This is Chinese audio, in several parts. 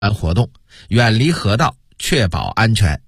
活动，远离河道，确保安全。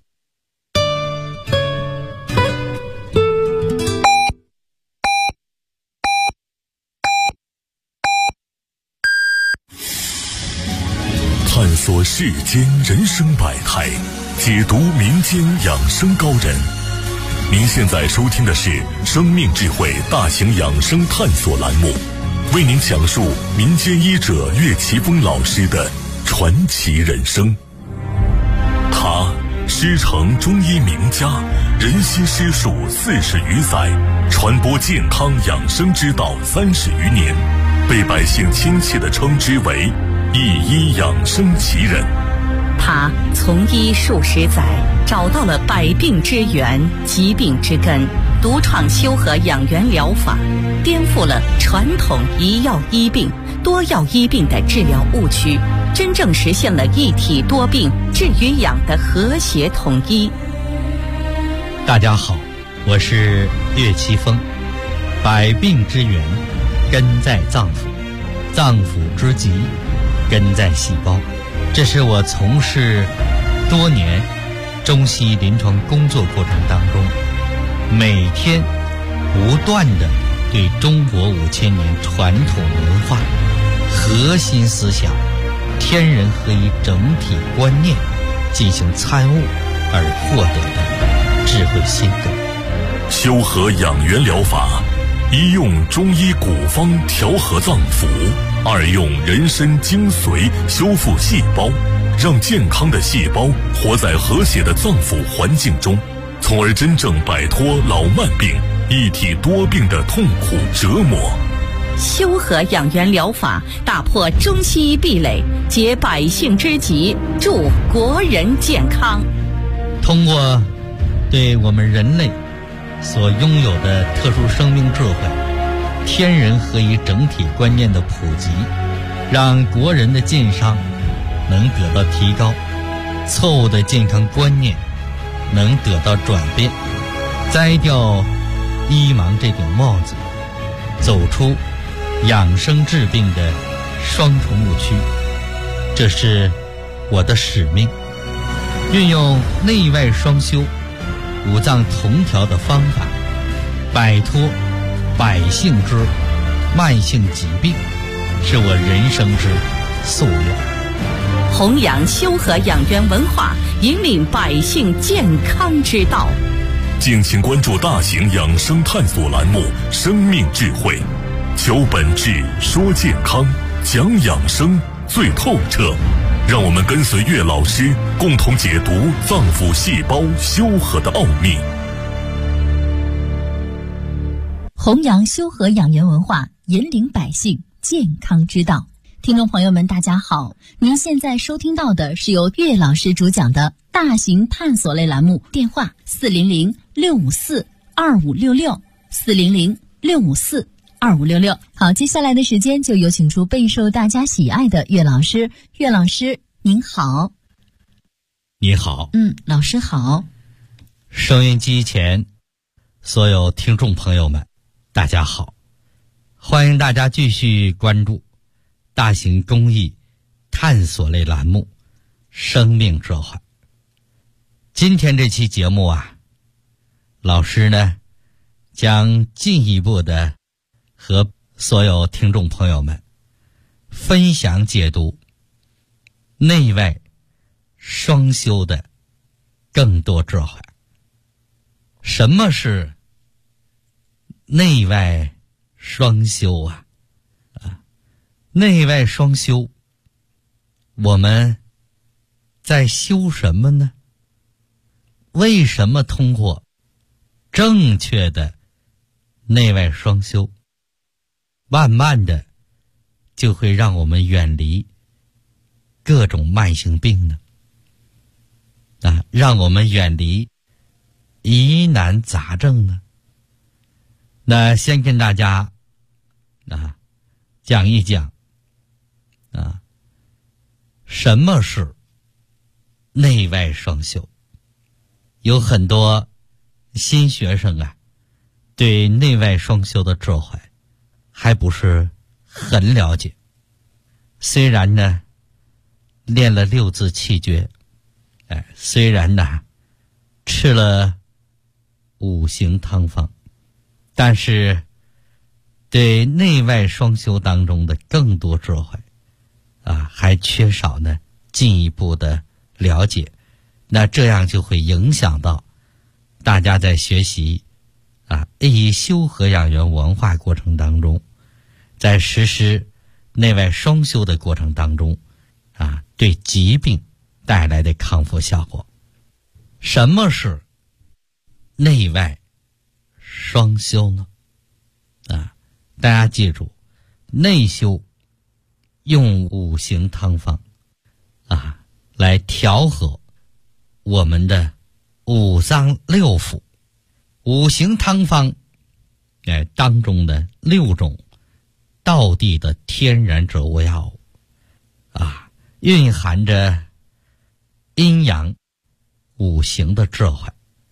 探索世间人生百态，解读民间养生高人。您现在收听的是生命智慧大型养生探索栏目，为您讲述民间医者岳奇峰老师的传奇人生。他师承中医名家，人心师术40余载，传播健康养生之道30余年，被百姓亲切地称之为一医养生奇人。 他从医数十载，找到了百病之源、疾病之根，独创修和养元疗法，颠覆了传统一药医病、多药医病的治疗误区，真正实现了一体多病、治与养的和谐统一。 大家好，我是岳奇峰。百病之源根在脏腑，脏腑之疾根在细胞。这是我从事多年中西医临床工作过程当中，每天不断地对中国5000年传统文化核心思想天人合一整体观念进行参悟而获得的智慧心得。 修和养元疗法，一用中医古方调和脏腑，二用人参精髓修复细胞，让健康的细胞活在和谐的脏腑环境中，从而真正摆脱老慢病、一体多病的痛苦折磨。 修和养元疗法打破中西医壁垒，解百姓之急，助国人健康。 通过对我们人类所拥有的特殊生命智慧、天人合一整体观念的普及，让国人的健康能得到提高，错误的健康观念能得到转变，摘掉医盲这顶帽子，走出养生治病的双重误区。这是我的使命，运用内外双修、五脏同调的方法，摆脱百姓之慢性疾病，是我人生之夙愿。 弘扬修和养元文化，引领百姓健康之道。 敬请关注大型养生探索栏目《生命智慧》，求本质，说健康，讲养生最透彻。让我们跟随岳老师，共同解读脏腑细胞修和的奥秘。 弘扬修和养元文化，引领百姓健康之道。听众朋友们大家好，您现在收听到的是由岳老师主讲的大型探索类栏目，电话400-654-2566 400-654-2566。好，接下来的时间就有请出备受大家喜爱的岳老师。岳老师您好。 你好。 老师好。 收音机前所有听众朋友们大家好，欢迎大家继续关注大型公益探索类栏目生命智慧。今天这期节目老师呢将进一步的和所有听众朋友们分享解读内外双修的更多智慧。什么是内外双修内外双修，我们在修什么呢？为什么通过正确的内外双修，慢慢的就会让我们远离各种慢性病呢？让我们远离疑难杂症呢？那先跟大家讲一讲什么是内外双修。有很多新学生对内外双修的智慧还不是很了解。虽然呢练了六字气诀，虽然呢吃了五行汤方，但是对内外双修当中的更多智慧还缺少呢进一步的了解，那这样就会影响到大家在学习以修和养元文化过程当中，在实施内外双修的过程当中对疾病带来的康复效果。什么是内外双修呢？大家记住，内修用五行汤方来调和我们的五脏六腑。五行汤方当中的6种道地的天然植物药物蕴含着阴阳五行的智慧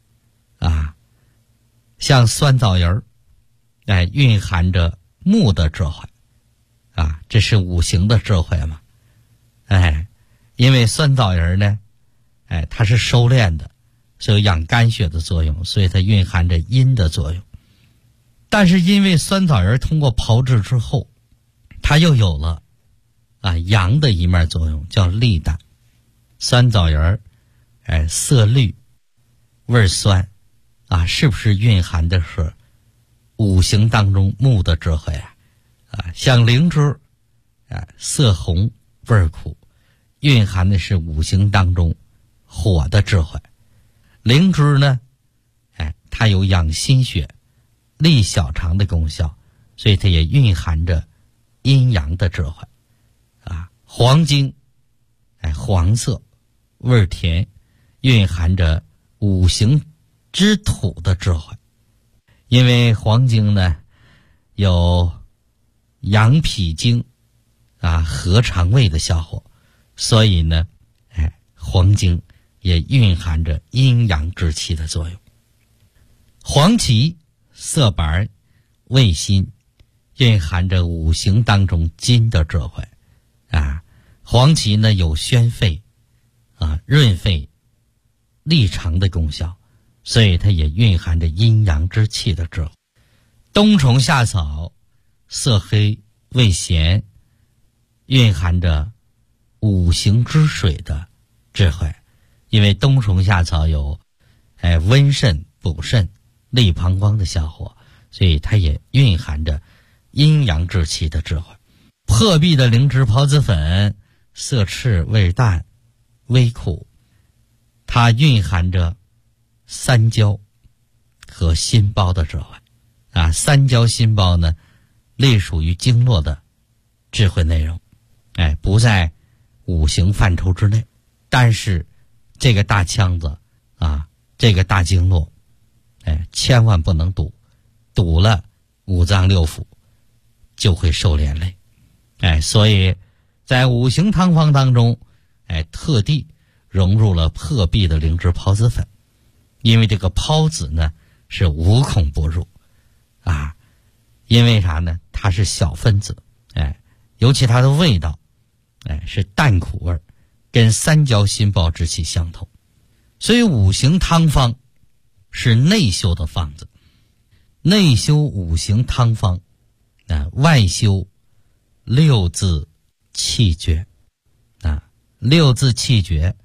像酸枣仁蕴含着木的智慧这是五行的智慧嘛。因为酸枣仁呢它是收敛的，是有养肝血的作用，所以它蕴含着阴的作用。但是因为酸枣仁通过炮制之后，它又有了阳的一面作用，叫利胆。酸枣仁色绿味酸是不是蕴含的是五行当中木的智慧像灵芝色红味苦，蕴含的是五行当中火的智慧。灵芝呢它有养心血利小肠的功效，所以它也蕴含着阴阳的智慧黄精黄色味甜，蕴含着五行之土的智慧。因为黄精呢有养脾经和肠胃的效果，所以呢黄精也蕴含着阴阳之气的作用。黄芪色白味辛，蕴含着五行当中金的智慧黄芪呢有宣肺润肺利肠的功效，所以它也蕴含着阴阳之气的智慧。冬虫夏草色黑味咸，蕴含着五行之水的智慧。因为冬虫夏草有温肾补肾利膀胱的效果，所以它也蕴含着阴阳之气的智慧。破壁的灵芝孢子粉色赤味淡微苦，它蕴含着三焦和心包的智慧三焦心包呢隶属于经络的智慧内容不在五行范畴之内，但是这个大腔子这个大经络千万不能堵，堵了五脏六腑就会受连累所以在五行汤方当中特地融入了破壁的灵芝孢子粉。因为这个孢子呢是无孔不入因为啥呢？它是小分子尤其它的味道是淡苦味，跟三焦心包之气相同。所以五行汤方是内修的方子，内修五行汤方外修六字气诀六字气诀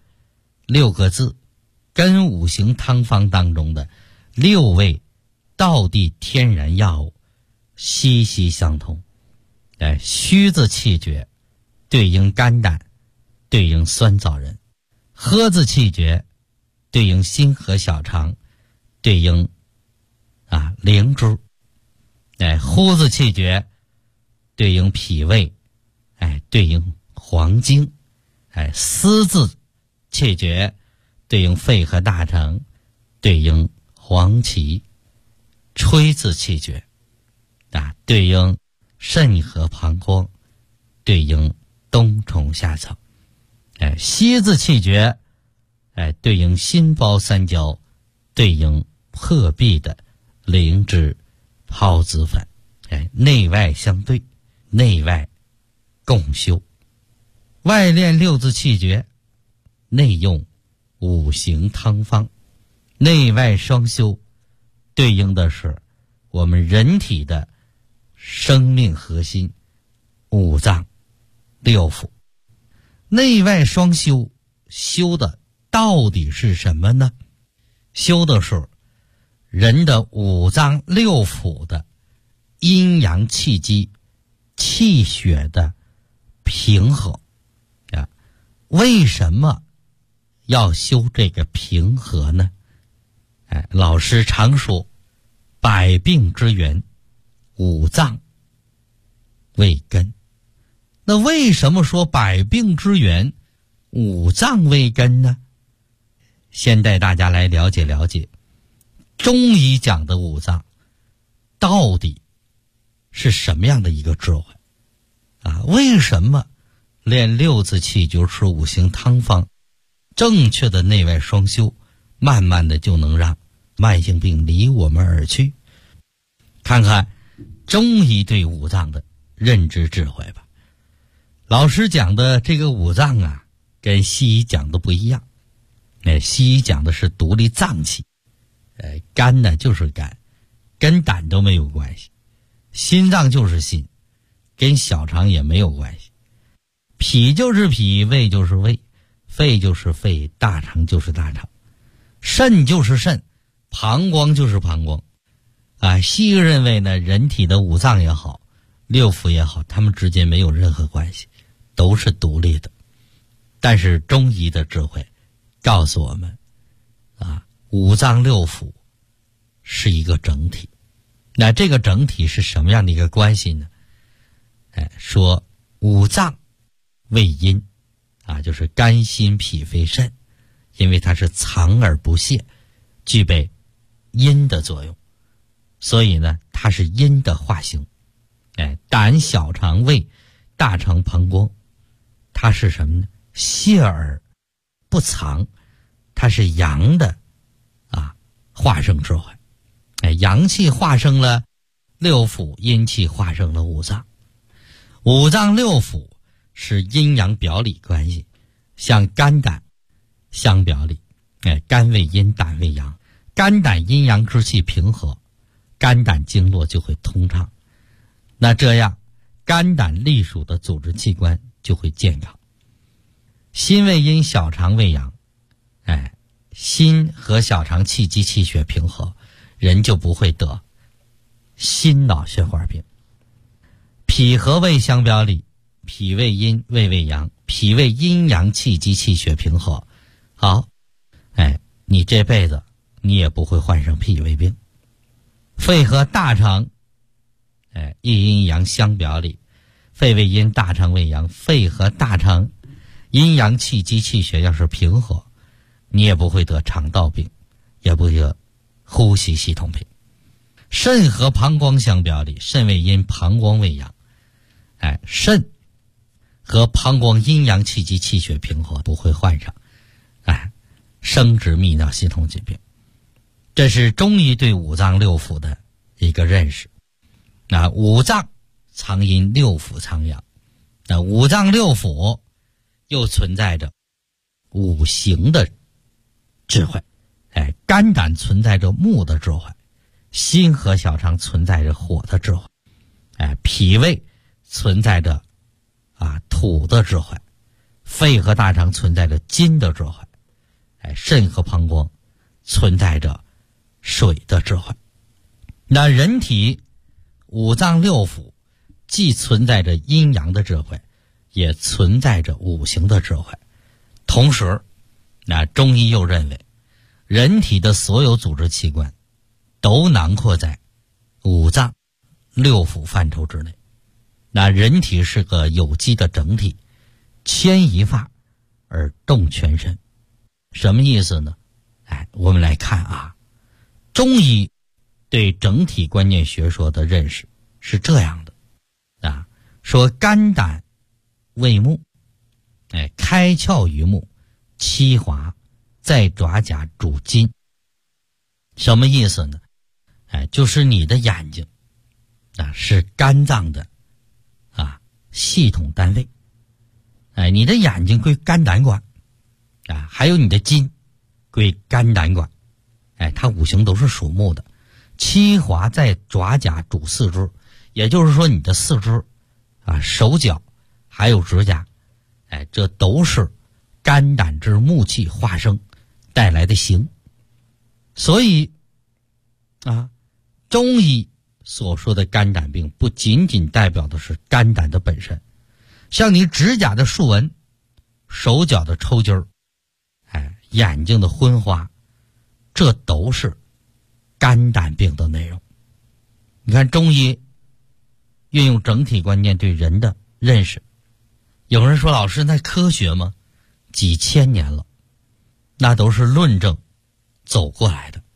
6个字跟五行汤方当中的6味道地天然药物息息相通。虚字气诀对应肝胆，对应酸枣仁；喝字气诀对应心和小肠，对应灵芝；呼字气诀对应脾胃，对应黄精；思字气诀对应肺和大肠，对应黄芪；吹字气诀对应肾和膀胱，对应冬虫夏草；吸字气诀对应心包三焦，对应破壁的灵芝孢子粉内外相对，内外共修。 外练六字气诀，内用五行汤方，内外双修，对应的是我们人体的生命核心五脏六腑。内外双修，修的到底是什么呢？修的是人的五脏六腑的阴阳气机气血的平和啊。为什么要修这个平和呢？老师常说百病之源五脏为根。那为什么说百病之源五脏为根呢？先带大家来了解了解中医讲的五脏到底是什么样的一个智慧啊？为什么练六字气诀是五行汤方，正确的内外双修，慢慢的就能让慢性病离我们而去？看看中医对五脏的认知智慧吧。老师讲的这个五脏啊，跟西医讲的不一样。西医讲的是独立脏器，肝呢就是肝，跟胆都没有关系；心脏就是心，跟小肠也没有关系；脾就是脾，胃就是胃，肺就是肺，大肠就是大肠，肾就是肾，膀胱就是膀胱。西医认为呢，人体的五脏也好，六腑也好，它们之间没有任何关系，都是独立的。但是中医的智慧告诉我们五脏六腑是一个整体。那这个整体是什么样的一个关系呢？说五脏为阴就是肝心脾肺肾，因为它是藏而不泄，具备阴的作用，所以呢它是阴的化形。胆小肠胃大肠膀胱，它是什么呢？泄而不藏，它是阳的化生智慧。阳气化生了六腑，阴气化生了五脏。五脏六腑是阴阳表里关系，像肝胆相表里。肝为阴，胆为阳，肝胆阴阳之气平和，肝胆经络就会通畅。那这样肝胆隶属的组织器官就会健康。心为阴，小肠为阳，心和小肠气机气血平和，人就不会得心脑血管病。脾和胃相表里，脾为阴，胃为阳，脾为阴阳气机气血平和，好，你这辈子你也不会患上脾胃病。肺和大肠一阴一阳相表里，肺为阴，大肠为阳，肺和大肠阴阳气机气血要是平和，你也不会得肠道病，也不会得呼吸系统病。肾和膀胱相表里，肾为阴，膀胱为阳，肾和膀胱阴阳气机气血平和，不会患上生殖泌尿系统疾病。这是中医对五脏六腑的一个认识。那五脏藏阴，六腑藏阳。那五脏六腑又存在着五行的智慧。肝胆存在着木的智慧，心和小肠存在着火的智慧，脾胃存在着土的智慧，肺和大肠存在着金的智慧，肾和膀胱存在着水的智慧。那人体五脏六腑既存在着阴阳的智慧，也存在着五行的智慧。同时那中医又认为人体的所有组织器官都囊括在五脏六腑范畴之内。那人体是个有机的整体，牵一发而动全身。什么意思呢？我们来看中医对整体观念学说的认识是这样的说肝胆为目，开窍于目，七华在爪甲，主筋。什么意思呢？就是你的眼睛是肝脏的系统单位。 你的眼睛归肝胆管，还有你的筋归肝胆管，它五行都是属木的。七华在爪甲主四肢，也就是说你的四肢手脚还有指甲，这都是肝胆之木气化生带来的形。所以中医所说的肝胆病不仅仅代表的是肝胆的本身，像你指甲的竖纹，手脚的抽筋儿，眼睛的昏花，这都是肝胆病的内容。你看中医运用整体观念对人的认识，有人说老师那科学吗？几千年了，那都是论证走过来的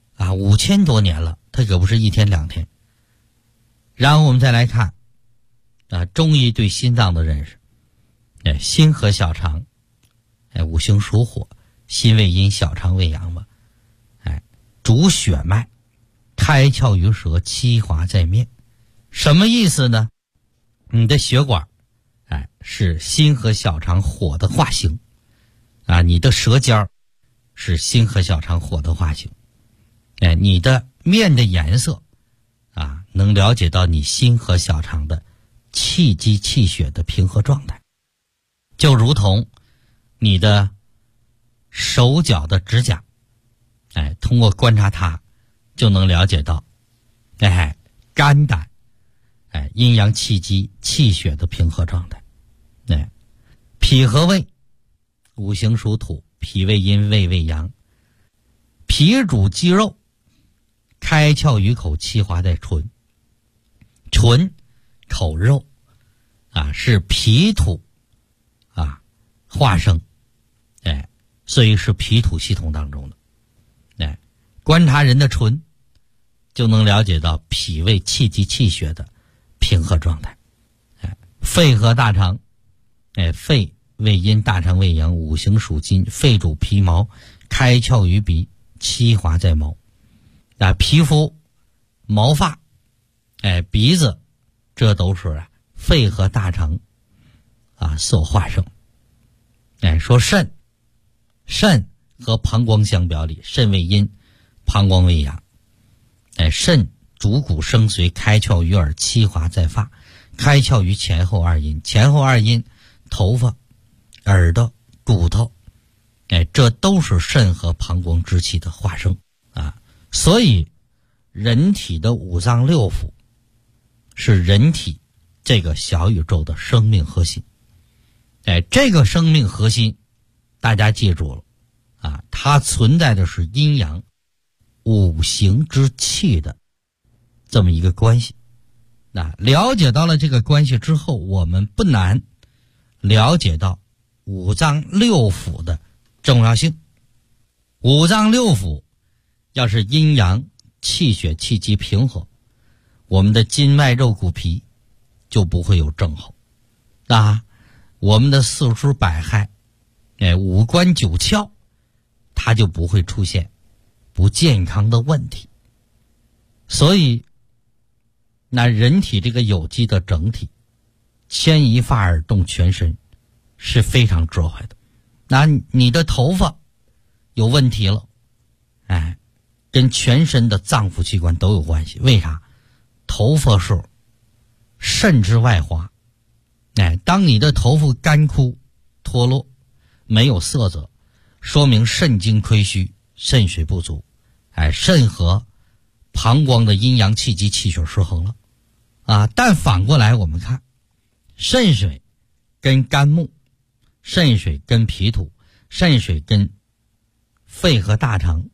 5000多年了，它可不是一天两天。然后我们再来看中医对心脏的认识，心和小肠，五行属火，心为阴，小肠为阳嘛，主血脉，开窍于舌，七华在面。什么意思呢？你的血管是心和小肠火的化形你的舌尖是心和小肠火的化形，你的面的颜色能了解到你心和小肠的气机气血的平和状态。就如同你的手脚的指甲，通过观察它就能了解到肝胆阴阳气机气血的平和状态。脾和胃，五行属土，脾为阴，胃为阳。脾主肌肉，开窍于口，七华在唇。唇口肉是脾土化生，所以是脾土系统当中的。观察人的唇就能了解到脾胃气机气血的平和状态。肺和大肠，肺为阴，大肠为阳，五行属金，肺主皮毛，开窍于鼻，七华在毛。皮肤毛发鼻子，这都是肺和大肠所化生。说肾和膀胱相表里，肾为阴，膀胱为阳。肾主骨生髓，开窍于耳，七华在发，开窍于前后二阴。前后二阴，头发、耳朵、骨头，这都是肾和膀胱之气的化生所以人体的五脏六腑是人体这个小宇宙的生命核心。这个生命核心大家记住了它存在的是阴阳五行之气的这么一个关系。了解到了这个关系之后，我们不难了解到五脏六腑的重要性。五脏六腑要是阴阳气血气机平和，我们的筋脉肉骨皮就不会有症候我们的四肢百骸五官九窍它就不会出现不健康的问题。所以那人体这个有机的整体，牵一发而动全身是非常智慧的。那你的头发有问题了跟全身的脏腑器官都有关系。为啥？头发是肾之外华，当你的头发干枯脱落没有色泽，说明肾精亏虚，肾水不足，肾和膀胱的阴阳气机气血失衡了但反过来我们看，肾水跟肝木，肾水跟脾土，肾水跟肺和大肠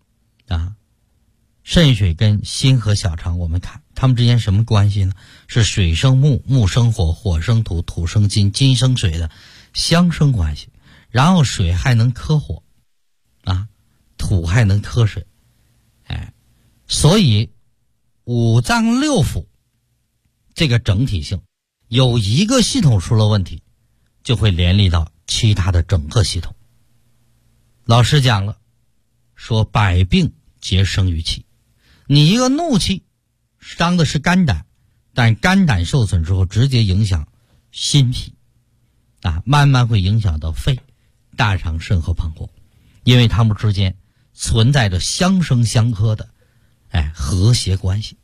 肾水跟心和小肠，我们看它们之间什么关系呢？是水生木，木生火，火生土，土生金，金生水的相生关系。然后水还能克火土还能克水所以五脏六腑这个整体性，有一个系统出了问题，就会连累到其他的整个系统。老师讲了，说百病皆生于气。你一个怒气伤的是肝胆，但肝胆受损之后直接影响心脾慢慢会影响到肺、大肠、肾和膀胱，因为它们之间存在着相生相克的和谐关系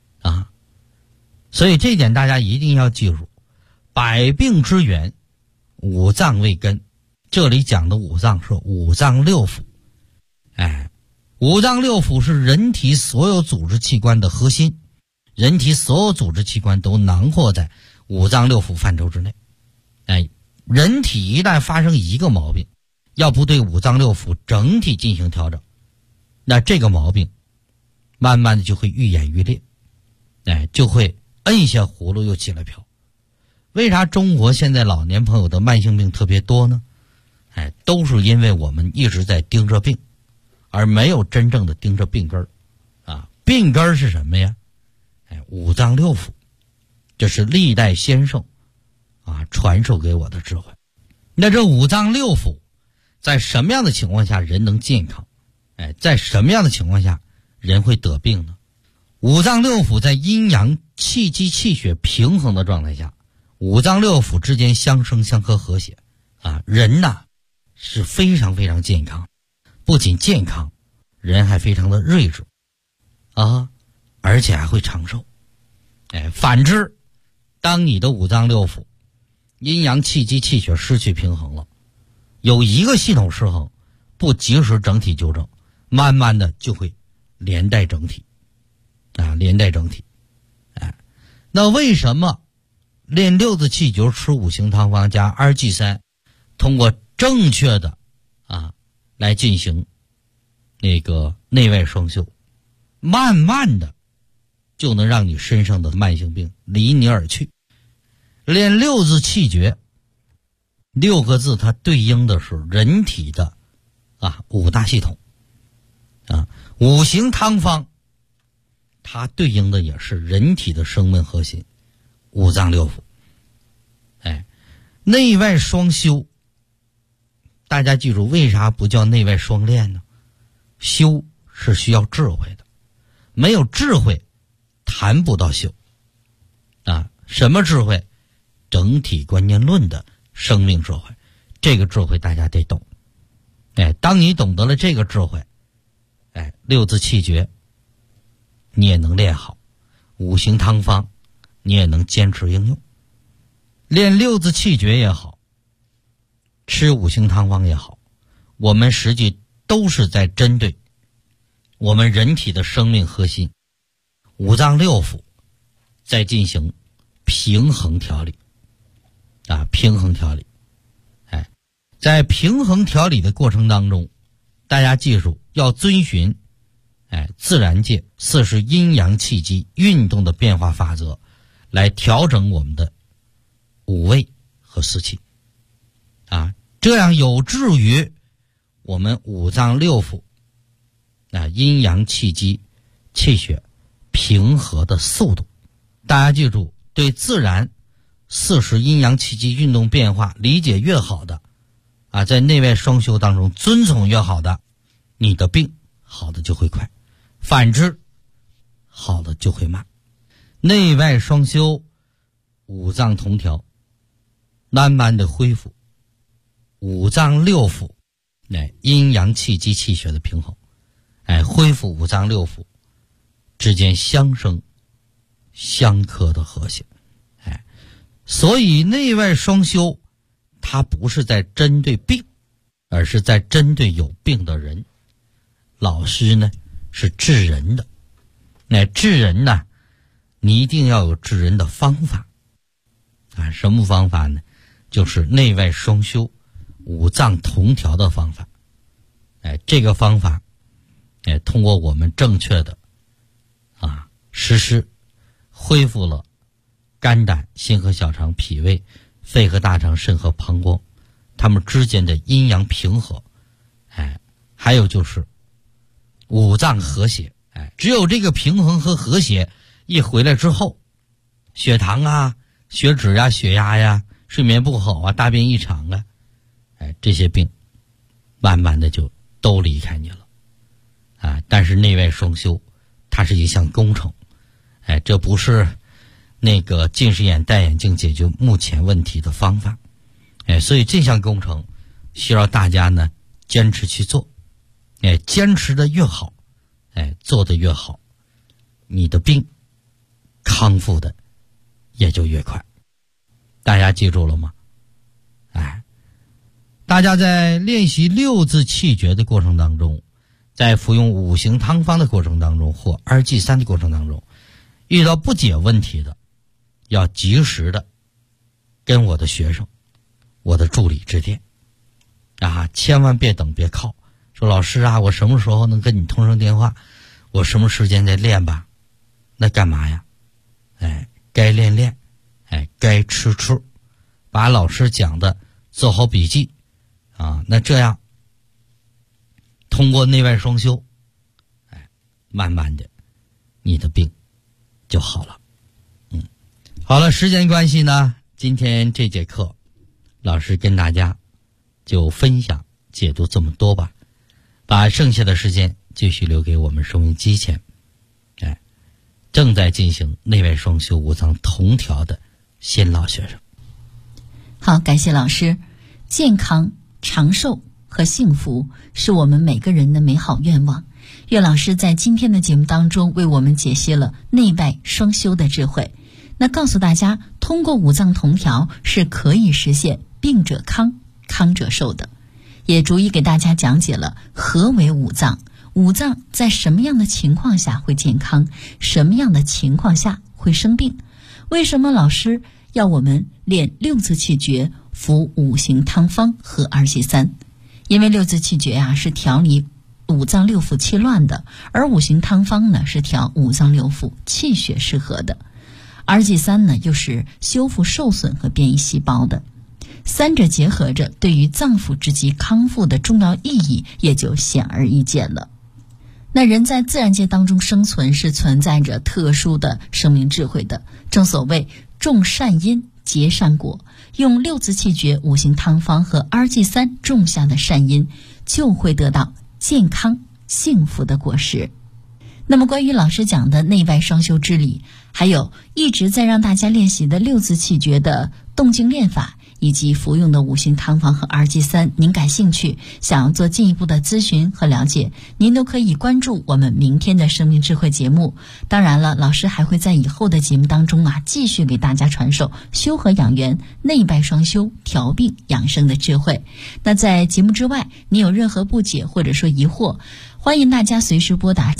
所以这点大家一定要记住，百病之源，五脏为根。这里讲的五脏是五脏六腑，五脏六腑是人体所有组织器官的核心，人体所有组织器官都囊括在五脏六腑范畴之内。人体一旦发生一个毛病，要不对五脏六腑整体进行调整，那这个毛病慢慢的就会愈演愈烈，就会摁下葫芦又起来瓢。为啥中国现在老年朋友的慢性病特别多呢？都是因为我们一直在盯着病，而没有真正的盯着病根儿病根儿是什么呀？五脏六腑，这是历代先圣传授给我的智慧。那这五脏六腑在什么样的情况下人能健康？在什么样的情况下人会得病呢？五脏六腑在阴阳气机气血平衡的状态下，五脏六腑之间相生相克和谐人是非常非常健康，不仅健康，人还非常的睿智而且还会长寿。反之，当你的五脏六腑阴阳气机气血失去平衡了，有一个系统失衡，不及时整体纠正，慢慢的就会连带整体连带整体。那为什么练六字气诀，吃五行汤方加2G3，通过正确的来进行那个内外双修，慢慢的就能让你身上的慢性病离你而去？练六字气诀，6个字它对应的是人体的五大系统五行汤方它对应的也是人体的生命核心，五脏六腑。内外双修，大家记住，为啥不叫内外双练呢？修是需要智慧的，没有智慧谈不到修什么智慧？整体观念论的生命智慧，这个智慧大家得懂。当你懂得了这个智慧，六字气诀你也能练好，五行汤方你也能坚持应用。练六字气诀也好，吃五行汤方也好，我们实际都是在针对我们人体的生命核心五脏六腑在进行平衡调理平衡调理。在平衡调理的过程当中，大家记住要遵循自然界40阴阳气机运动的变化法则，来调整我们的五味和四气这样有助于我们五脏六腑阴阳气机气血平和的速度。大家记住，对自然40阴阳气机运动变化理解越好的在内外双修当中遵从越好的，你的病好的就会快，反之好的就会慢。内外双修，五脏同调，慢慢的恢复五脏六腑阴阳气机气血的平衡，恢复五脏六腑之间相生相克的和谐。所以内外双修它不是在针对病，而是在针对有病的人。老师呢是治人的，治人呢你一定要有治人的方法什么方法呢？就是内外双修五脏同调的方法。这个方法通过我们正确的实施，恢复了肝胆心和小肠脾胃肺和大肠肾和膀胱它们之间的阴阳平和还有就是五脏和谐。只有这个平衡和和谐一回来之后，血糖血脂血压睡眠不好大便异常这些病慢慢的就都离开你了但是内外双修它是一项工程这不是那个近视眼戴眼镜解决目前问题的方法。 所以这项工程需要大家呢坚持去做，坚持的越好，做的越好，你的病康复的也就越快。大家记住了吗？大家在练习六字气诀的过程当中，在服用五行汤方的过程当中，或2G3的过程当中，遇到不解问题的，要及时的跟我的学生、我的助理致电千万别等别靠，说老师啊，我什么时候能跟你通上电话？我什么时间再练吧？那干嘛呀？该练练，该吃吃，把老师讲的做好笔记那这样通过内外双修，慢慢的你的病就好了。好了，时间关系呢，今天这节课老师跟大家就分享解读这么多吧，把剩下的时间继续留给我们收音机前正在进行内外双修五脏同调的新老学生。 好，感谢老师。健康、长寿和幸福是我们每个人的美好愿望。岳老师在今天的节目当中为我们解析了内外双修的智慧，那告诉大家，通过五脏同调是可以实现病者康、康者寿的，也逐一给大家讲解了何为五脏，五脏在什么样的情况下会健康，什么样的情况下会生病，为什么老师要我们练六字气诀，服五行汤方和2G3？因为六字气诀是调理五脏六腑气乱的，而五行汤方呢是调五脏六腑气血失和的，2G3呢又是修复受损和变异细胞的。三者结合着，对于脏腑之疾康复的重要意义也就显而易见了。那人在自然界当中生存是存在着特殊的生命智慧的，正所谓种善因结善果，用六字气诀、五行汤方和2G3种下的善因，就会得到健康幸福的果实。那么关于老师讲的内外双修之理，还有一直在让大家练习的六字气诀的动静练法，以及服用的五行汤方和2G3，您感兴趣，想要做进一步的咨询和了解，您都可以关注我们明天的生命智慧节目。当然了，老师还会在以后的节目当中继续给大家传授修和养元、内外双修、调病养生的智慧。那在节目之外，您有任何不解或者说疑惑，欢迎大家随时拨打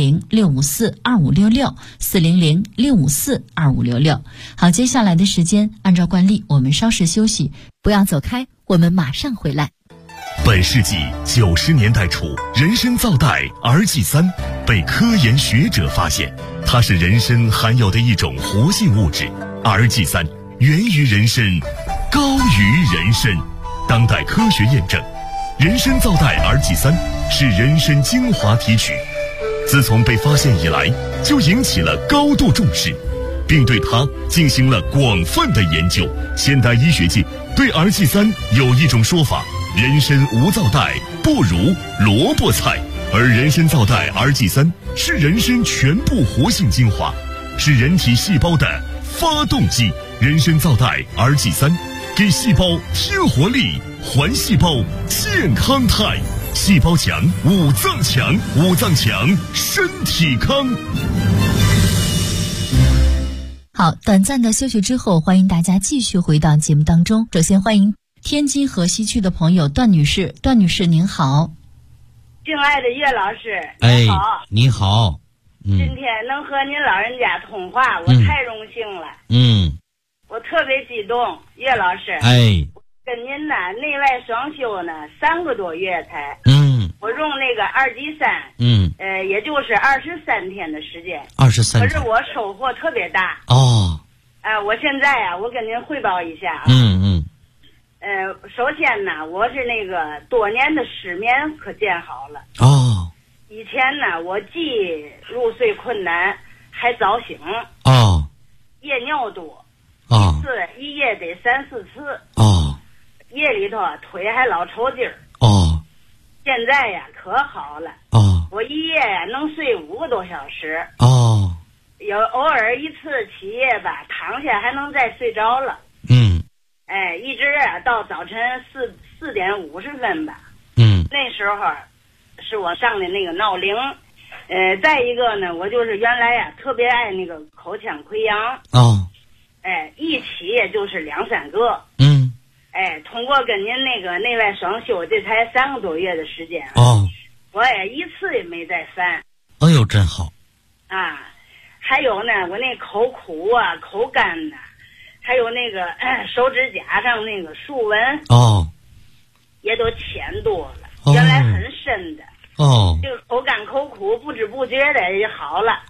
400-654-2566 400-654-2566。好，接下来的时间按照惯例我们稍事休息，不要走开，我们马上回来。 本世纪90年代初，人参皂苷 2G3 被科研学者发现，它是人参含有的一种活性物质。2G3 源于人参，高于人参。当代科学验证，人参皂苷 2G3 是人参精华提取，自从被发现以来，就引起了高度重视，并对它进行了广泛的研究。现代医学界对 2G3 有一种说法：人参无皂苷不如萝卜菜，而人参皂苷 2G3 是人参全部活性精华，是人体细胞的发动机。人参皂苷 2G3 给细胞添活力，还细胞健康态。细胞强，五脏强，五脏强，身体康。 好，短暂的休息之后，欢迎大家继续回到节目当中。首先欢迎天津河西区的朋友段女士。段女士您好。 敬爱的岳老师你好。 你好。 今天能和您老人家通话，我太荣幸了。我特别激动。岳老师跟您呢内外双修呢3个多月才，我用那个2G3，也就是23天的时间，23天，可是我收获特别大。我现在我跟您汇报一下首先呢，我是那个多年的失眠可见好了。以前呢，我既入睡困难，还早醒，夜尿多，一夜得3-4次，夜里头腿还老抽筋儿。现在呀可好了，我一夜呀能睡5个多小时。有偶尔一次起夜吧，躺下还能再睡着了。 一直到早晨4点50分吧。那时候是我上的那个闹铃。再一个呢，我就是原来特别爱那个口腔溃疡。一起也就是2、3个。通过跟您那个内外双修，这才3个多月的时间。我也一次也没再犯。 哎呦，真好。 还有呢，我那口苦啊，口干呐，还有那个手指甲上那个竖纹。也都浅多了。原来很深的。就口干口苦，不知不觉的也好了。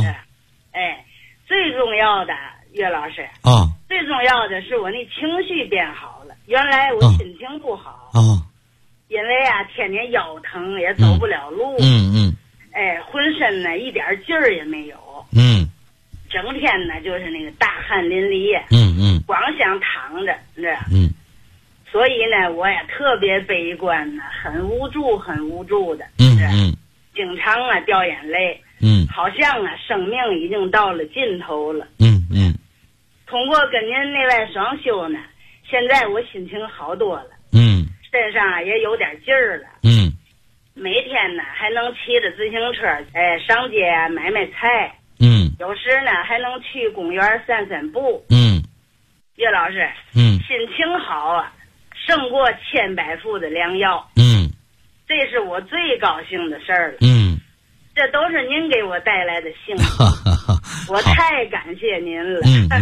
最重要的，岳老师。最重要的是我那情绪变好了。原来我心情不好。因为天天腰疼，也走不了路。浑身呢一点劲儿也没有。整天呢就是那个大汗淋漓。光想躺着，所以呢，我也特别悲观呢，很无助的。经常掉眼泪。好像生命已经到了尽头了。通过跟您内外双修呢，现在我心情好多了。身上也有点劲儿了。每天呢还能骑着自行车上街买菜。有时呢还能去公园散步。岳老师，心情好胜过千百副的良药。这是我最高兴的事儿了。这都是您给我带来的幸福。我太感谢您了。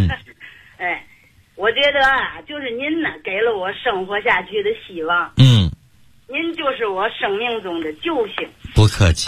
我觉得就是您呢给了我生活下去的希望。您就是我生命中的救星。 不客气。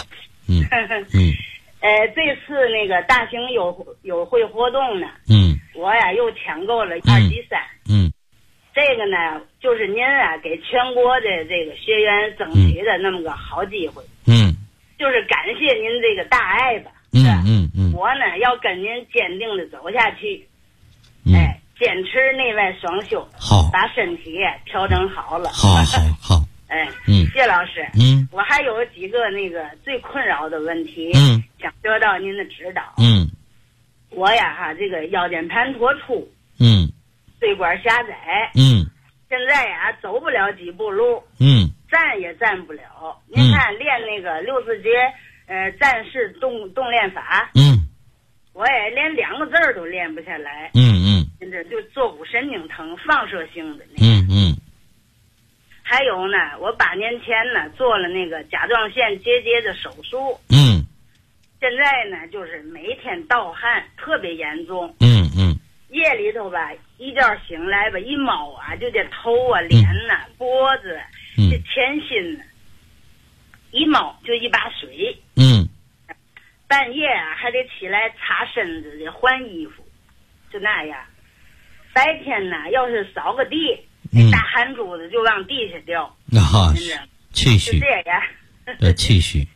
这次那个大型友会活动呢，我又抢购了2级3。这个呢就是您给全国的这个学员争取的那么个好机会。就是感谢您这个大爱吧。我呢要跟您坚定的走下去。坚持内外双修。好，把身体调整好了。好。谢老师。我还有几个那个最困扰的问题。想得到您的指导。我这个腰间盘突出。椎管狭窄。现在走不了几步路。站也站不了。您看练那个64节战士动练法。我也连2个字儿都练不下来。现在就坐骨神经疼，放射性的那个。还有呢，我8年前呢做了那个甲状腺结节的手术。现在呢就是每天盗汗，特别严重。夜里头吧，一觉醒来吧，一猫就这头脸脖子这前心一猫就一把水。半夜还得起来擦身子的换衣服，就那样。白天呢要是扫个地，那大汗珠子就往地下掉。气虚。就这样。 气虚。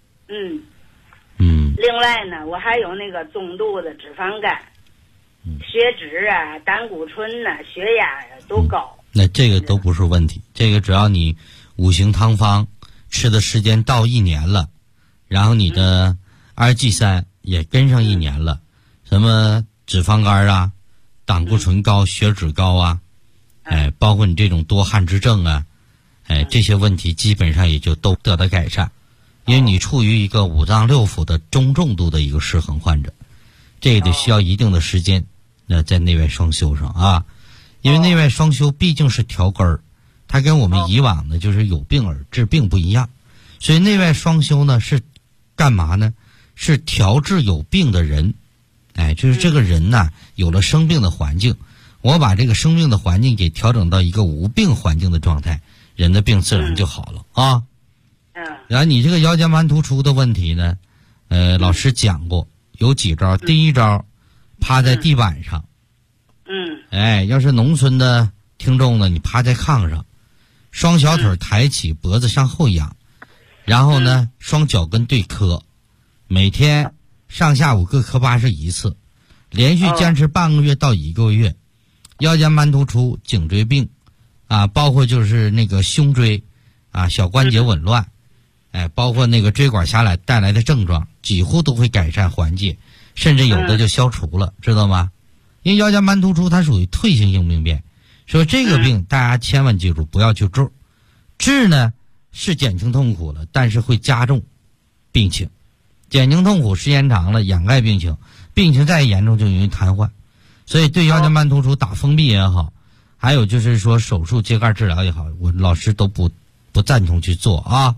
另外呢，我还有那个中度的脂肪肝。血脂胆固醇血压都高。 那这个都不是问题。这个只要你5行汤方吃的时间到1年了，然后你的2G3也跟上1年了，什么脂肪肝胆固醇高、血脂高包括你这种多汗之症这些问题基本上也就都得到改善。因为你处于一个5脏6腑的中重度的一个失衡患者，这个得需要一定的时间在内外双修上因为内外双修毕竟是调根儿，它跟我们以往的就是有病而治病不一样。所以内外双修呢是干嘛呢？是调治有病的人。就是这个人有了生病的环境，我把这个生病的环境给调整到一个无病环境的状态，人的病自然就好了然后你这个腰间盘突出的问题呢，老师讲过有几招。第一招，趴在地板上。要是农村的听众呢，你趴在炕上，双小腿抬起，脖子向后仰，然后呢，双脚跟对磕，每天上下午各磕81次，连续坚持半个月到1个月。腰间盘突出、颈椎病包括就是那个胸椎小关节紊乱，包括那个椎管狭窄带来的症状，几乎都会改善缓解，甚至有的就消除了，知道吗？因为腰间盘突出它属于退行性病变， 说这个病大家千万记住，不要去治，治呢是减轻痛苦了，但是会加重病情。减轻痛苦时间长了掩盖病情，病情再严重就容易瘫痪。所以对腰间盘突出打封闭也好，还有就是说手术秸秆治疗也好，我老师都不赞同去做啊。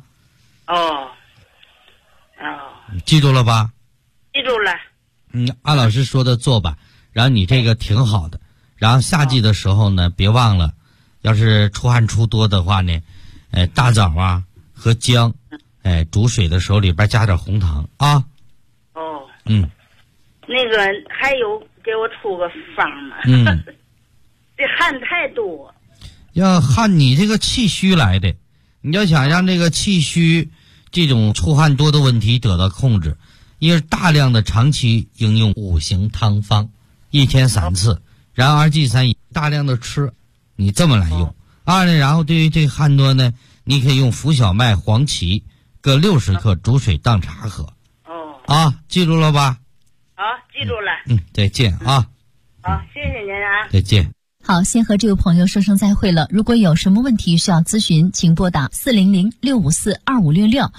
记住了吧？ 记住了。 按老师说的做吧。然后你这个挺好的。然后夏季的时候呢，别忘了，要是出汗出多的话呢，大枣啊和姜，煮水的时候里边加点红糖啊。 那个还有给我出个方吗？这汗太多。 要汗你这个气虚来的，你要想让这个气虚这种出汗多的问题得到控制，因为大量的长期应用5行汤方，1天3次，然后2G3大量的吃，你这么来用。二呢，然后对于这个汗多呢，你可以用浮小麦、黄芪各60克煮水当茶喝。记住了吧？ 好，记住了。 再见啊。 好，谢谢您啊。 再见。 好，先和这位朋友说声再会了。如果有什么问题需要咨询，请拨打400-654-2566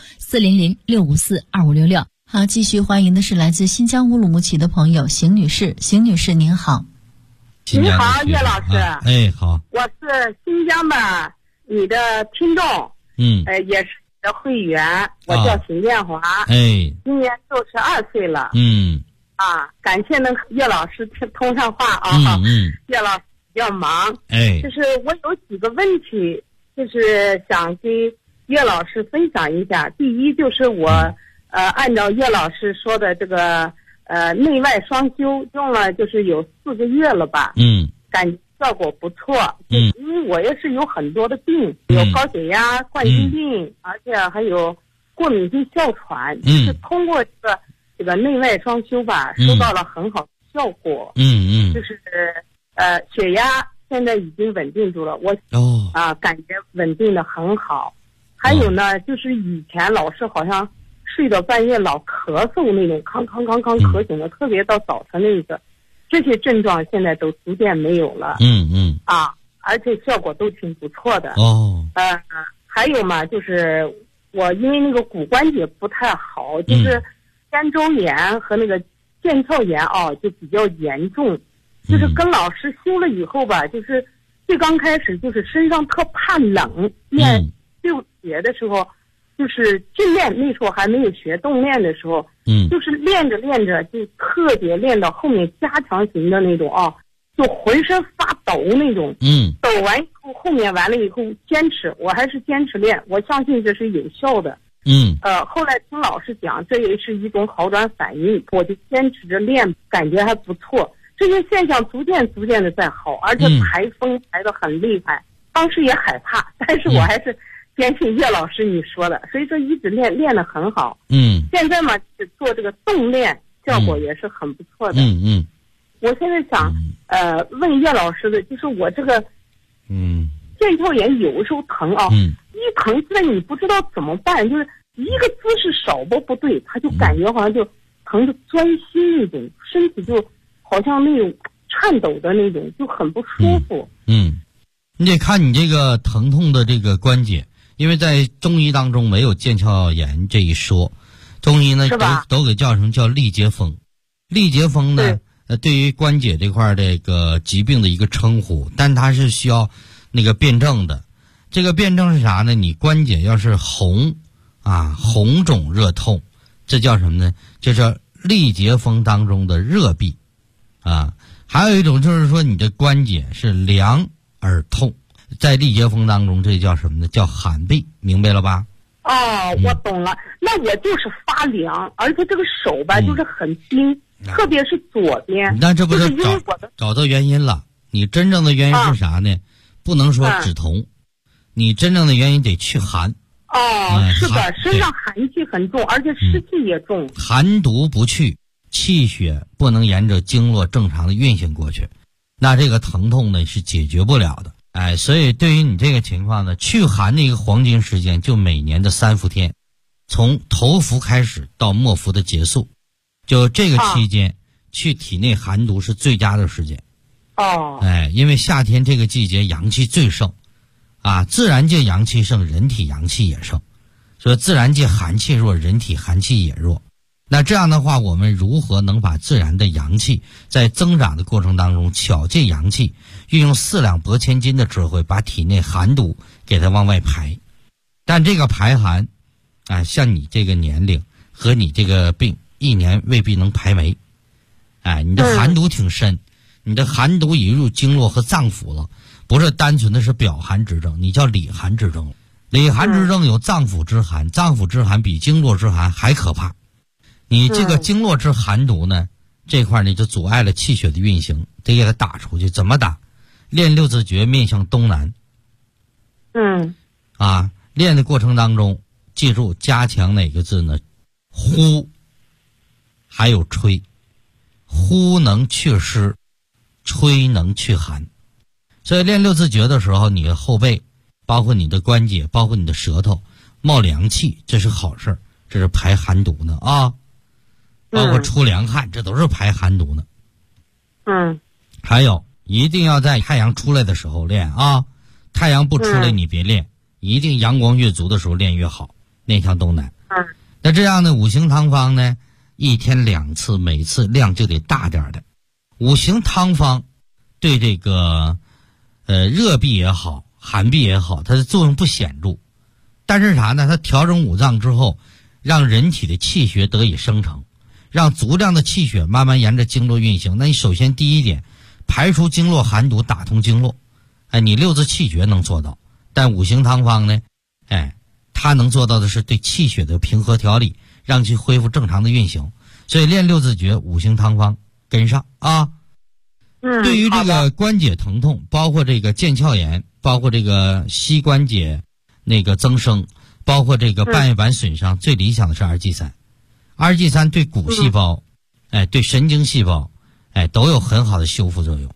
400-654-2566。好，继续欢迎的是来自新疆乌鲁木齐的朋友邢女士。邢女士您好。 你好，叶老师。 好。 我是新疆的你的听众，也是你的会员，我叫邢建华，今年62岁了，感谢能和叶老师通上话啊，叶老师比较忙，就是我有几个问题，就是想跟叶老师分享一下。第一就是我按照叶老师说的这个内外双修用了就是有4个月了吧，感觉效果不错，因为我也是有很多的病，有高血压、冠心病，而且还有过敏性哮喘，就是通过这个内外双修吧，收到了很好的效果，就是血压现在已经稳定住了，我感觉稳定的很好。还有呢，就是以前老是好像睡到半夜老咳嗽那种，康咳醒了，特别到早晨那个。这些症状现在都逐渐没有了，而且效果都挺不错的。还有嘛，就是我因为那个骨关节不太好，就是肩周炎和那个腱鞘炎就比较严重。就是跟老师修了以后吧，就是最刚开始就是身上特怕冷，练六节的时候。就是训练那时候还没有学动练的时候，就是练着练着就特别练到后面加强型的那种就浑身发抖那种，抖完以后后面完了以后坚持，我还是坚持练，我相信这是有效的，后来听老师讲这也是一种好转反应，我就坚持着练，感觉还不错，这些现象逐渐的在好，而且排风排得很厉害，当时也害怕，但是我还是坚信叶老师你说的，所以说一直练得很好。现在嘛，做这个动练效果也是很不错的。我现在想问叶老师的，就是我这个腱鞘炎有时候疼一疼起来你不知道怎么办，就是一个姿势手不对，他就感觉好像就疼得钻心那种，身体就好像那种颤抖的那种，就很不舒服。 你得看你这个疼痛的这个关节。因为在中医当中没有腱鞘炎这一说，中医呢都给叫成叫力竭风。力竭风呢，对于关节这块这个疾病的一个称呼，但它是需要那个辩证的。这个辩证是啥呢？你关节要是红肿热痛，这叫什么呢？这是力竭风当中的热痹还有一种就是说你的关节是凉而痛。在力竭风当中，这叫什么呢？叫寒痹，明白了吧？ 我懂了。那我就是发凉，而且这个手吧就是很冰，特别是左边。 那这不是找到原因了？你真正的原因是啥呢？不能说止痛，你真正的原因得去寒。 是的，身上寒气很重，而且湿气也重。 寒毒不去，气血不能沿着经络正常的运行过去，那这个疼痛呢是解决不了的。所以对于你这个情况呢，祛寒的一个黄金时间就每年的3伏天，从头伏开始到末伏的结束，就这个期间去体内寒毒是最佳的时间。 哦。 因为夏天这个季节阳气最盛，自然界阳气盛，人体阳气也盛，所以自然界寒气弱，人体寒气也弱。那这样的话，我们如何能把自然的阳气在增长的过程当中巧借阳气，运用四两拨千斤的智慧，把体内寒毒给它往外排？但这个排寒像你这个年龄和你这个病一年未必能排没。你的寒毒挺深，你的寒毒已入经络和脏腑了，不是单纯的是表寒之症，你叫里寒之症。里寒之症有脏腑之寒，脏腑之寒比经络之寒还可怕。你这个经络之寒毒呢，这块你就阻碍了气血的运行，得给它打出去。怎么打？练六字诀面向东南。练的过程当中，记住加强哪个字呢？呼，还有吹。呼能祛湿，吹能祛寒。所以练六字诀的时候，你的后背，包括你的关节，包括你的舌头冒凉气，这是好事，这是排寒毒呢包括出凉汗，这都是排寒毒呢。还有一定要在太阳出来的时候练太阳不出来你别练，一定阳光越足的时候练越好，面向东南。那这样的五行汤方呢，一天2次，每次量就得大点的。五行汤方对这个热痹也好，寒痹也好，它的作用不显著，但是啥呢？它调整五脏之后，让人体的气血得以生成，让足量的气血慢慢沿着经络运行。那你首先第一点，排除经络寒毒，打通经络。你六字气诀能做到，但五行汤方呢，它能做到的是对气血的平和调理，让其恢复正常的运行。所以练六字诀，五行汤方跟上对于这个关节疼痛，包括这个腱鞘炎，包括这个膝关节那个增生，包括这个半月板损伤，最理想的是2G3。2G3对骨细胞对神经细胞都有很好的修复作用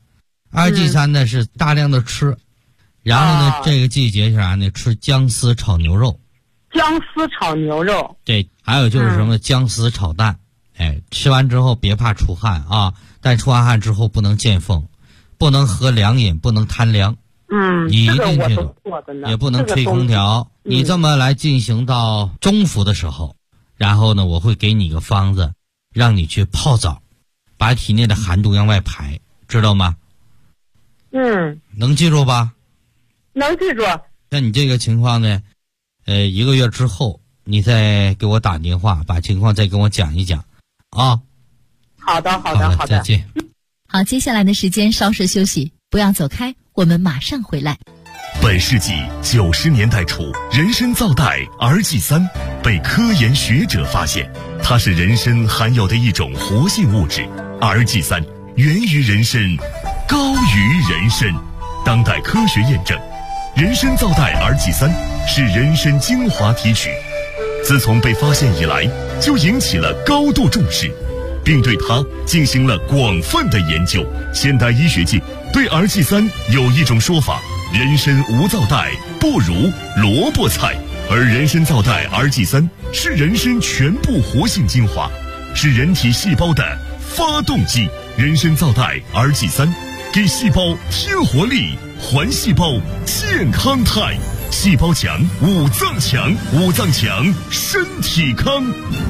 2G3呢是大量的吃，然后呢这个季节是啥呢？吃姜丝炒牛肉。 姜丝炒牛肉。 对，还有就是什么姜丝炒蛋。吃完之后别怕出汗但出完汗之后不能见风，不能喝凉饮，不能贪凉。一定这个也不能吹空调。你这么来进行到中伏的时候，然后呢我会给你一个方子，让你去泡澡，把体内的寒毒往外排，知道吗？能记住吧？ 能记住。 那你这个情况呢1个月之后你再给我打电话，把情况再跟我讲一讲好的， 再见。 好，接下来的时间稍事休息，不要走开，我们马上回来。 本世纪90年代初，人参皂苷 RG3 被科研学者发现，它是人参含有的一种活性物质。RG3 源于人参，高于人参。当代科学验证，人参皂苷 RG3 是人参精华提取，自从被发现以来，就引起了高度重视，并对它进行了广泛的研究。现代医学界对 RG3 有一种说法：人参无皂苷不如萝卜菜，而人参皂苷 RG3 是人参全部活性精华，是人体细胞的发动机。人参皂苷 RG3 给细胞添活力，还细胞健康态。细胞强，五脏强，五脏强，身体康。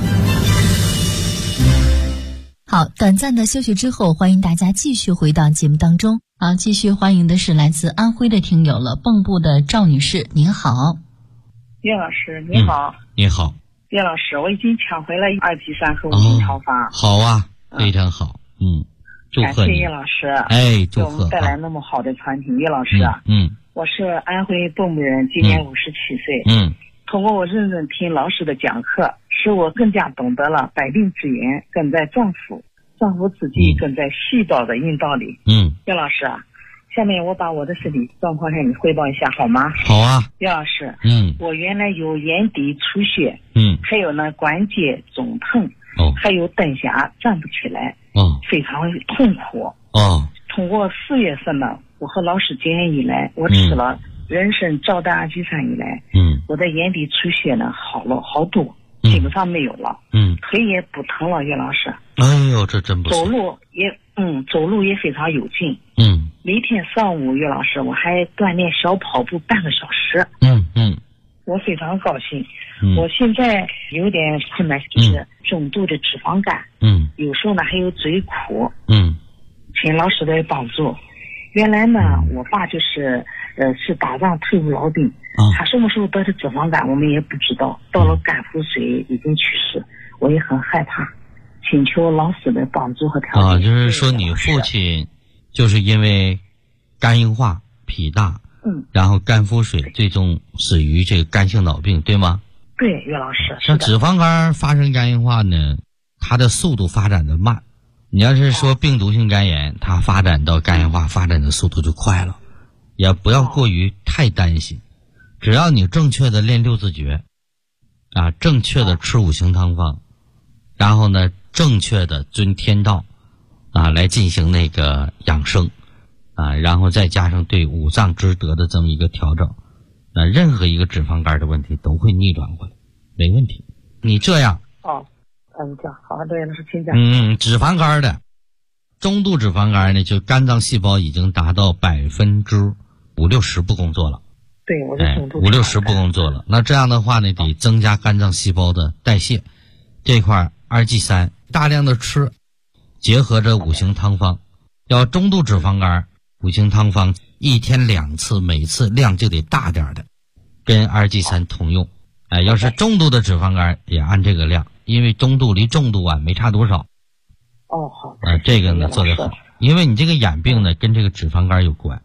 好，短暂的休息之后，欢迎大家继续回到节目当中。好，继续欢迎的是来自安徽的听友了，蚌埠的赵女士，您好。 岳老师你好。 你好。 岳老师，我已经抢回了2G3和五行汤方。 好啊，非常好。祝贺你。 感谢岳老师。 祝贺。 给我们带来那么好的产品。岳老师我是安徽蚌埠人，今年57岁。通过我认真听老师的讲课，使我更加懂得了百病之源根在脏腑，脏腑之机根在细胞的阴道里。岳老师下面我把我的身体状况向你汇报一下好吗？ 好啊。 岳老师我原来有眼底出血，还有呢关节肿疼，还有蹬下站不起来，非常痛苦。通过4月份呢，我和老师结缘以来，我吃了人参皂苷 RG3以来，我的眼底出血呢好了好多，基本上没有了。腿也不疼了，岳老师。 哎呦，这真不错。 走路走路也非常有劲。每天上午岳老师我还锻炼小跑步半个小时。我非常高兴。我现在有点困难，就是重度的脂肪肝。有时候呢还有嘴苦。请老师的帮助。原来呢我爸就是是打仗退伍老兵。他什么时候得的脂肪肝我们也不知道，到了肝腹水已经去世，我也很害怕，请求老师的帮助和调解。 就是说你父亲就是因为肝硬化、脾大，然后肝腹水，最终死于这个肝性脑病，对吗？ 对，岳老师。 像脂肪肝发生肝硬化呢，它的速度发展的慢。你要是说病毒性肝炎，它发展到肝硬化发展的速度就快了，也不要过于太担心。只要你正确的练六字诀，正确的吃五行汤方，然后呢，正确的遵天道，来进行那个养生，然后再加上对五脏之德的这么一个调整，任何一个脂肪肝的问题都会逆转过来，没问题。你这样。 讲好，对，老师请讲。 脂肪肝的中度脂肪肝呢，就肝脏细胞已经达到50%-60%不工作了。 对，我是中度 50%不工作了。那这样的话呢，得增加肝脏细胞的代谢。这块2G3大量的吃，结合着五行汤方。要中度脂肪肝，五行汤方1天2次，每次量就得大点的，跟2G3同用。要是中度的脂肪肝也按这个量，因为中度离重度没差多少。 好。 这个呢做得好，因为你这个眼病呢跟这个脂肪肝有关。